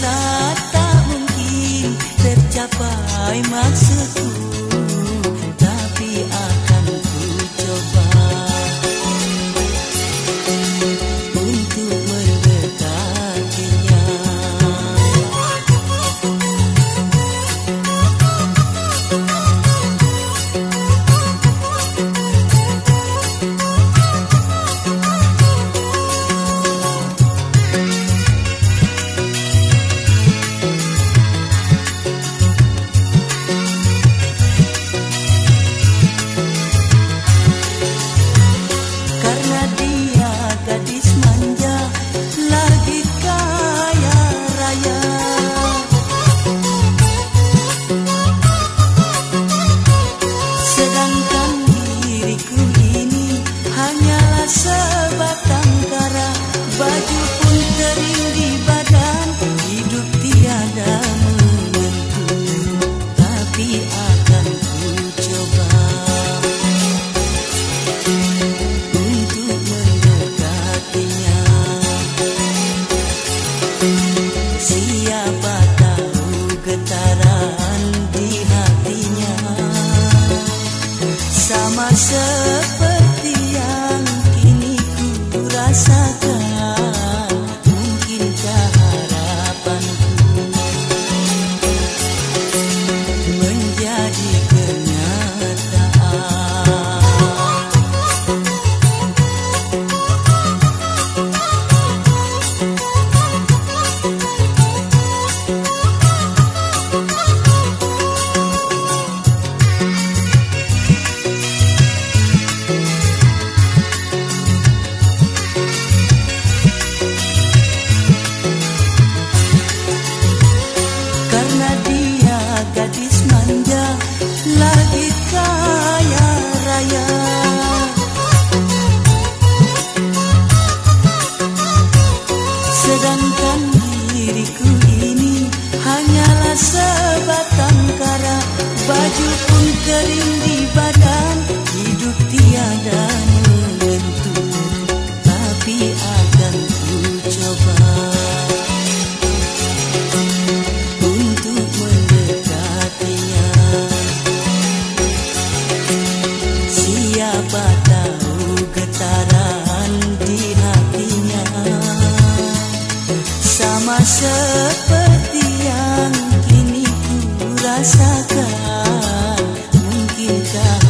rasa tak mungkin tercapai maksudku, tapi akan ku coba untuk mendekatinya. Sebatang kara, baju pun kering di badan, hidup tiada menentu, tapi akan ku coba untuk mendekatinya. Siapa tahu getaran di hatinya sama seperti yang rasakan. Mungkinkah harapanku menjadi kenyataan? Gadis manja lagi kaya raya, sedangkan diriku ini hanyalah sebatang kara, baju pun kering di badan, hidup tiada menentu, tapi akan ku coba siapa tahu getaran di hatinya sama seperti yang kini ku rasakan. Mungkinkah